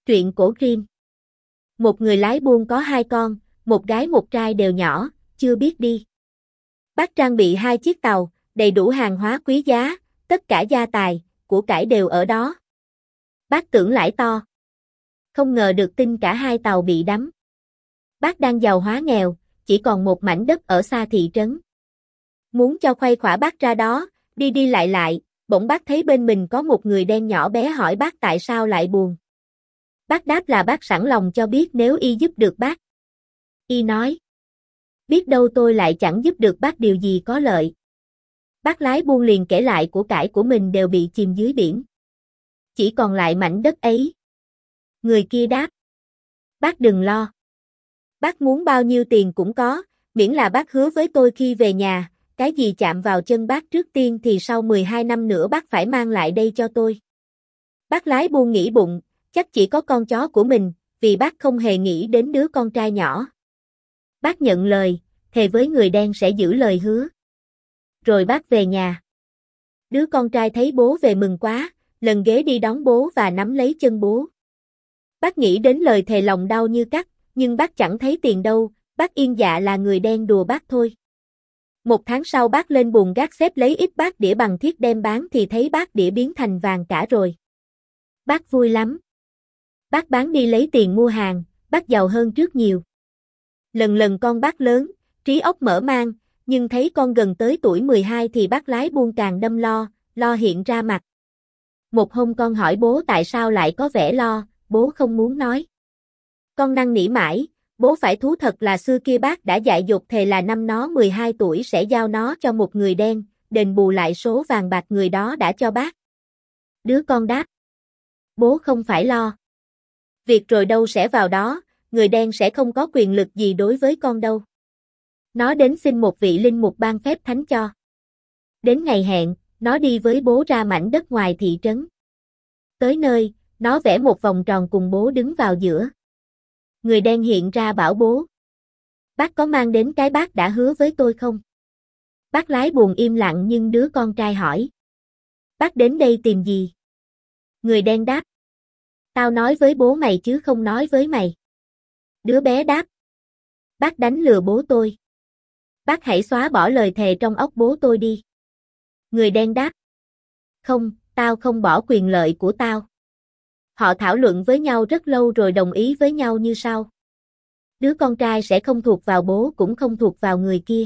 Truyện cổ Grimm. Một người lái buôn có hai con, một gái một trai đều nhỏ, chưa biết đi. Bác trang bị hai chiếc tàu, đầy đủ hàng hóa quý giá, tất cả gia tài, của cải đều ở đó. Bác tưởng lãi to. Không ngờ được tin cả hai tàu bị đắm. Bác đang giàu hóa nghèo, chỉ còn một mảnh đất ở xa thị trấn. Muốn cho khuây khỏa bác ra đó, đi đi lại, bỗng bác thấy bên mình có một người đen nhỏ bé hỏi bác tại sao lại buồn. Bác đáp là bác sẵn lòng cho biết nếu y giúp được bác. Y nói, biết đâu tôi lại chẳng giúp được bác điều gì có lợi. Bác lái buôn liền kể lại của cải của mình đều bị chìm dưới biển. Chỉ còn lại mảnh đất ấy. Người kia đáp, bác đừng lo. Bác muốn bao nhiêu tiền cũng có, miễn là bác hứa với tôi khi về nhà, cái gì chạm vào chân bác trước tiên thì sau 12 năm nữa bác phải mang lại đây cho tôi. Bác lái buôn nghĩ bụng, chắc chỉ có con chó của mình, vì bác không hề nghĩ đến đứa con trai nhỏ. Bác nhận lời, thề với người đen sẽ giữ lời hứa. Rồi bác về nhà. Đứa con trai thấy bố về mừng quá, lần ghế đi đón bố và nắm lấy chân bố. Bác nghĩ đến lời thề lòng đau như cắt, nhưng bác chẳng thấy tiền đâu, bác yên dạ là người đen đùa bác thôi. Một tháng sau bác lên buồng gác xếp lấy ít bát đĩa bằng thiết đem bán thì thấy bát đĩa biến thành vàng cả rồi. Bác vui lắm. Bác bán đi lấy tiền mua hàng, bác giàu hơn trước nhiều. Lần lần con bác lớn, trí óc mở mang, nhưng thấy con gần tới tuổi 12 thì bác lái buôn càng đâm lo hiện ra mặt. Một hôm con hỏi bố tại sao lại có vẻ lo, bố không muốn nói. Con năn nỉ mãi, bố phải thú thật là xưa kia bác đã dạy dột thề là năm nó 12 tuổi sẽ giao nó cho một người đen, đền bù lại số vàng bạc người đó đã cho bác. Đứa con đáp, bố không phải lo. Việc rồi đâu sẽ vào đó, người đen sẽ không có quyền lực gì đối với con đâu. Nó đến xin một vị linh mục ban phép thánh cho. Đến ngày hẹn, nó đi với bố ra mảnh đất ngoài thị trấn. Tới nơi, nó vẽ một vòng tròn cùng bố đứng vào giữa. Người đen hiện ra bảo bố, bác có mang đến cái bác đã hứa với tôi không? Bác lái buồn im lặng nhưng đứa con trai hỏi, bác đến đây tìm gì? Người đen đáp, tao nói với bố mày chứ không nói với mày. Đứa bé đáp, bác đánh lừa bố tôi. Bác hãy xóa bỏ lời thề trong óc bố tôi đi. Người đen đáp, không, tao không bỏ quyền lợi của tao. Họ thảo luận với nhau rất lâu rồi đồng ý với nhau như sau. Đứa con trai sẽ không thuộc vào bố cũng không thuộc vào người kia.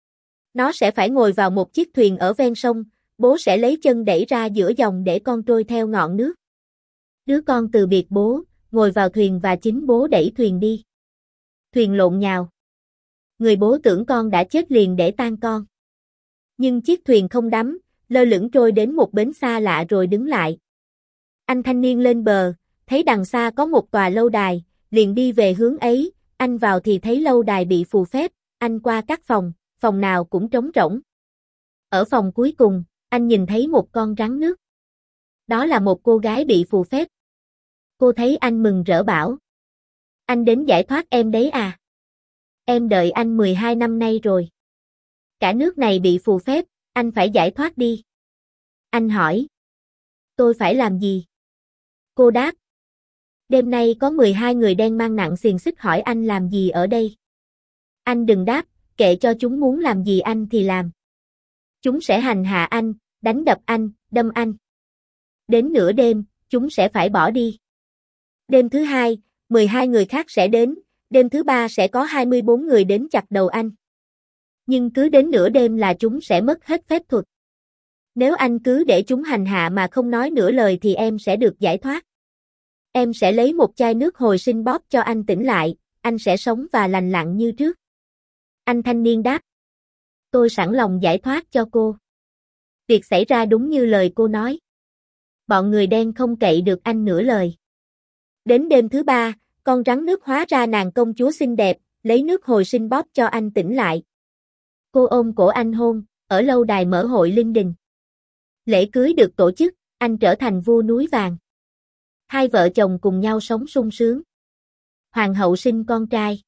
Nó sẽ phải ngồi vào một chiếc thuyền ở ven sông, bố sẽ lấy chân đẩy ra giữa dòng để con trôi theo ngọn nước. Đứa con từ biệt bố, ngồi vào thuyền và chính bố đẩy thuyền đi. Thuyền lộn nhào. Người bố tưởng con đã chết liền để tang con. Nhưng chiếc thuyền không đắm, lơ lửng trôi đến một bến xa lạ rồi đứng lại. Anh thanh niên lên bờ, thấy đằng xa có một tòa lâu đài, liền đi về hướng ấy, anh vào thì thấy lâu đài bị phù phép, anh qua các phòng, phòng nào cũng trống rỗng. Ở phòng cuối cùng, anh nhìn thấy một con rắn nước. Đó là một cô gái bị phù phép. Cô thấy anh mừng rỡ bảo, anh đến giải thoát em đấy à? Em đợi anh 12 năm nay rồi. Cả nước này bị phù phép, anh phải giải thoát đi. Anh hỏi, tôi phải làm gì? Cô đáp, đêm nay có 12 người đen mang nặng xiềng xích hỏi anh làm gì ở đây. Anh đừng đáp, kệ cho chúng muốn làm gì anh thì làm. Chúng sẽ hành hạ anh, đánh đập anh, đâm anh. Đến nửa đêm, chúng sẽ phải bỏ đi. Đêm thứ hai, 12 người khác sẽ đến, đêm thứ ba sẽ có 24 người đến chặt đầu anh. Nhưng cứ đến nửa đêm là chúng sẽ mất hết phép thuật. Nếu anh cứ để chúng hành hạ mà không nói nửa lời thì em sẽ được giải thoát. Em sẽ lấy một chai nước hồi sinh bóp cho anh tỉnh lại, anh sẽ sống và lành lặn như trước. Anh thanh niên đáp, tôi sẵn lòng giải thoát cho cô. Việc xảy ra đúng như lời cô nói. Bọn người đen không cậy được anh nửa lời. Đến đêm thứ ba, con rắn nước hóa ra nàng công chúa xinh đẹp, lấy nước hồi sinh bóp cho anh tỉnh lại. Cô ôm cổ anh hôn, ở lâu đài mở hội linh đình. Lễ cưới được tổ chức, anh trở thành vua núi vàng. Hai vợ chồng cùng nhau sống sung sướng. Hoàng hậu sinh con trai.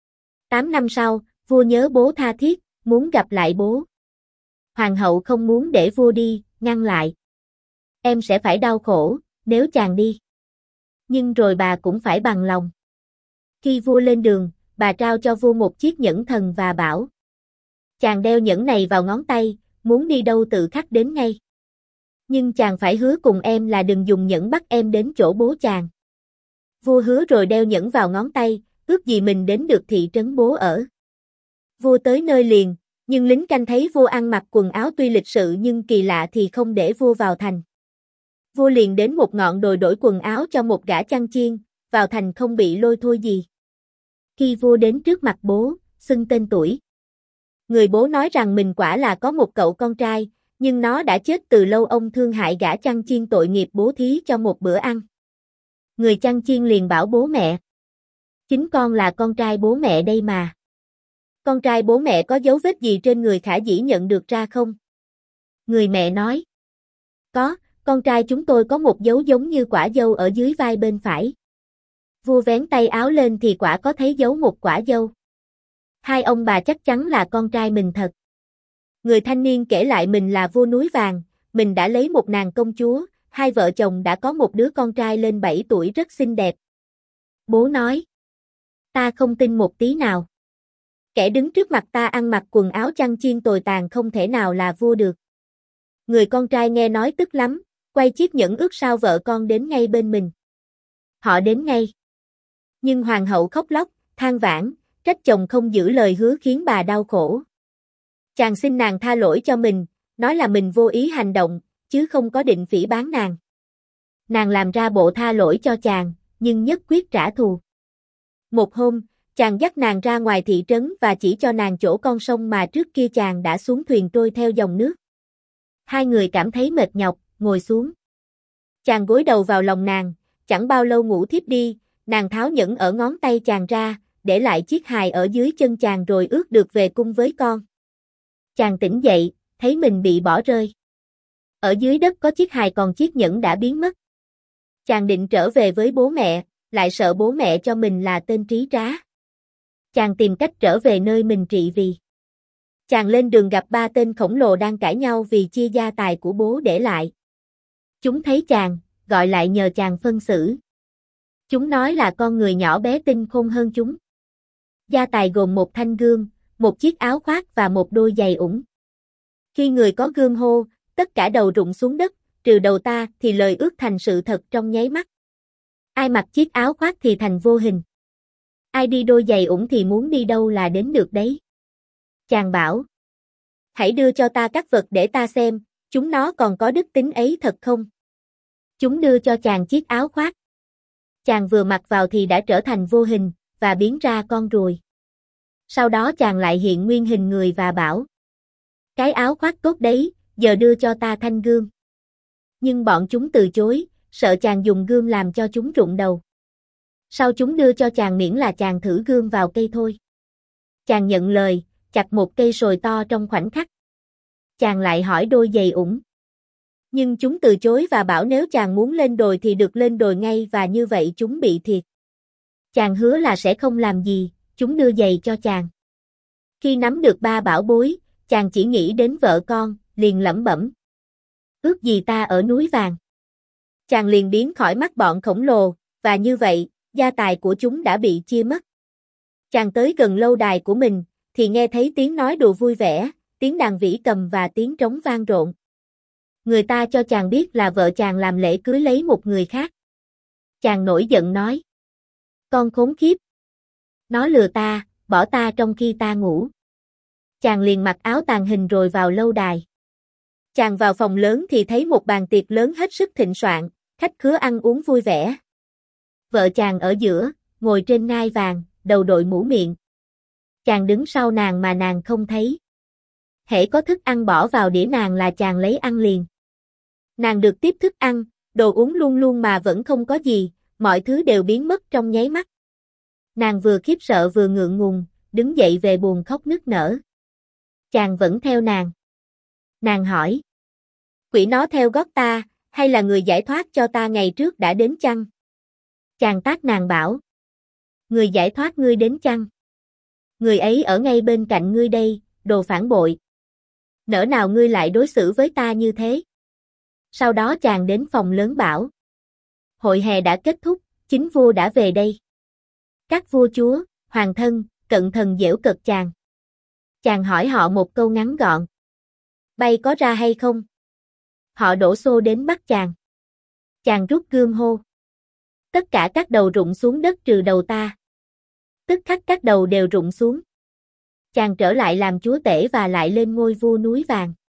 8 năm sau, vua nhớ bố tha thiết, muốn gặp lại bố. Hoàng hậu không muốn để vua đi, ngăn lại. Em sẽ phải đau khổ, nếu chàng đi. Nhưng rồi bà cũng phải bằng lòng. Khi vua lên đường, bà trao cho vua một chiếc nhẫn thần và bảo: chàng đeo nhẫn này vào ngón tay, muốn đi đâu tự khắc đến ngay. Nhưng chàng phải hứa cùng em là đừng dùng nhẫn bắt em đến chỗ bố chàng. Vua hứa rồi đeo nhẫn vào ngón tay, ước gì mình đến được thị trấn bố ở. Vua tới nơi liền, nhưng lính canh thấy vua ăn mặc quần áo tuy lịch sự nhưng kỳ lạ thì không để vua vào thành. Vua liền đến một ngọn đồi đổi quần áo cho một gã chăn chiên, vào thành không bị lôi thôi gì. Khi vua đến trước mặt bố, xưng tên tuổi. Người bố nói rằng mình quả là có một cậu con trai, nhưng nó đã chết từ lâu, ông thương hại gã chăn chiên tội nghiệp bố thí cho một bữa ăn. Người chăn chiên liền bảo bố mẹ: chính con là con trai bố mẹ đây mà. Con trai bố mẹ có dấu vết gì trên người khả dĩ nhận được ra không? Người mẹ nói: có, con trai chúng tôi có một dấu giống như quả dâu ở dưới vai bên phải. Vua vén tay áo lên thì quả có thấy dấu một quả dâu. Hai ông bà chắc chắn là con trai mình thật. Người thanh niên kể lại mình là vua núi vàng, mình đã lấy một nàng công chúa, hai vợ chồng đã có một đứa con trai lên 7 tuổi rất xinh đẹp. Bố nói: ta không tin một tí nào. Kẻ đứng trước mặt ta ăn mặc quần áo chăn chiên tồi tàn không thể nào là vua được. Người con trai nghe nói tức lắm, quay chiếc nhẫn ước sao vợ con đến ngay bên mình. Họ đến ngay. Nhưng hoàng hậu khóc lóc, than vãn, trách chồng không giữ lời hứa khiến bà đau khổ. Chàng xin nàng tha lỗi cho mình, nói là mình vô ý hành động, chứ không có định phỉ báng nàng. Nàng làm ra bộ tha lỗi cho chàng, nhưng nhất quyết trả thù. Một hôm, chàng dắt nàng ra ngoài thị trấn và chỉ cho nàng chỗ con sông mà trước kia chàng đã xuống thuyền trôi theo dòng nước. Hai người cảm thấy mệt nhọc, ngồi xuống. Chàng gối đầu vào lòng nàng, chẳng bao lâu ngủ thiếp đi, nàng tháo nhẫn ở ngón tay chàng ra, để lại chiếc hài ở dưới chân chàng rồi ước được về cung với con. Chàng tỉnh dậy, thấy mình bị bỏ rơi. Ở dưới đất có chiếc hài còn chiếc nhẫn đã biến mất. Chàng định trở về với bố mẹ, lại sợ bố mẹ cho mình là tên trí trá. Chàng tìm cách trở về nơi mình trị vì. Chàng lên đường gặp ba tên khổng lồ đang cãi nhau vì chia gia tài của bố để lại. Chúng thấy chàng, gọi lại nhờ chàng phân xử. Chúng nói là con người nhỏ bé tinh khôn hơn chúng. Gia tài gồm một thanh gươm, một chiếc áo khoác và một đôi giày ủng. Khi người có gươm hô, tất cả đầu rụng xuống đất, trừ đầu ta thì lời ước thành sự thật trong nháy mắt. Ai mặc chiếc áo khoác thì thành vô hình. Ai đi đôi giày ủng thì muốn đi đâu là đến được đấy. Chàng bảo: hãy đưa cho ta các vật để ta xem, chúng nó còn có đức tính ấy thật không? Chúng đưa cho chàng chiếc áo khoác. Chàng vừa mặc vào thì đã trở thành vô hình, và biến ra con ruồi. Sau đó chàng lại hiện nguyên hình người và bảo: cái áo khoác tốt đấy, giờ đưa cho ta thanh gươm. Nhưng bọn chúng từ chối, sợ chàng dùng gươm làm cho chúng rụng đầu. Sau chúng đưa cho chàng miễn là chàng thử gươm vào cây thôi. Chàng nhận lời, chặt một cây sồi to trong khoảnh khắc. Chàng lại hỏi đôi giày ủng. Nhưng chúng từ chối và bảo nếu chàng muốn lên đồi thì được lên đồi ngay và như vậy chúng bị thiệt. Chàng hứa là sẽ không làm gì, chúng đưa giày cho chàng. Khi nắm được ba bảo bối, chàng chỉ nghĩ đến vợ con, liền lẩm bẩm: ước gì ta ở núi vàng. Chàng liền biến khỏi mắt bọn khổng lồ, và như vậy, gia tài của chúng đã bị chia mất. Chàng tới gần lâu đài của mình, thì nghe thấy tiếng nói đùa vui vẻ, tiếng đàn vĩ cầm và tiếng trống vang rộn. Người ta cho chàng biết là vợ chàng làm lễ cưới lấy một người khác. Chàng nổi giận nói: con khốn khiếp! Nó lừa ta, bỏ ta trong khi ta ngủ. Chàng liền mặc áo tàng hình rồi vào lâu đài. Chàng vào phòng lớn thì thấy một bàn tiệc lớn hết sức thịnh soạn, khách khứa ăn uống vui vẻ. Vợ chàng ở giữa, ngồi trên ngai vàng, đầu đội mũ miệng. Chàng đứng sau nàng mà nàng không thấy. Hễ có thức ăn bỏ vào đĩa nàng là chàng lấy ăn liền. Nàng được tiếp thức ăn, đồ uống luôn luôn mà vẫn không có gì, mọi thứ đều biến mất trong nháy mắt. Nàng vừa khiếp sợ vừa ngượng ngùng, đứng dậy về buồn khóc nức nở. Chàng vẫn theo nàng. Nàng hỏi: quỷ nó theo gót ta, hay là người giải thoát cho ta ngày trước đã đến chăng? Chàng tát nàng bảo: người giải thoát ngươi đến chăng? Người ấy ở ngay bên cạnh ngươi đây, đồ phản bội. Nỡ nào ngươi lại đối xử với ta như thế? Sau đó chàng đến phòng lớn bảo: hội hè đã kết thúc, chính vua đã về đây. Các vua chúa, hoàng thân, cận thần giễu cợt chàng. Chàng hỏi họ một câu ngắn gọn. Bay có ra hay không? Họ đổ xô đến bắt chàng. Chàng rút gươm hô. Tất cả các đầu rụng xuống đất trừ đầu ta. Tức khắc các đầu đều rụng xuống. Chàng trở lại làm chúa tể và lại lên ngôi vua núi vàng.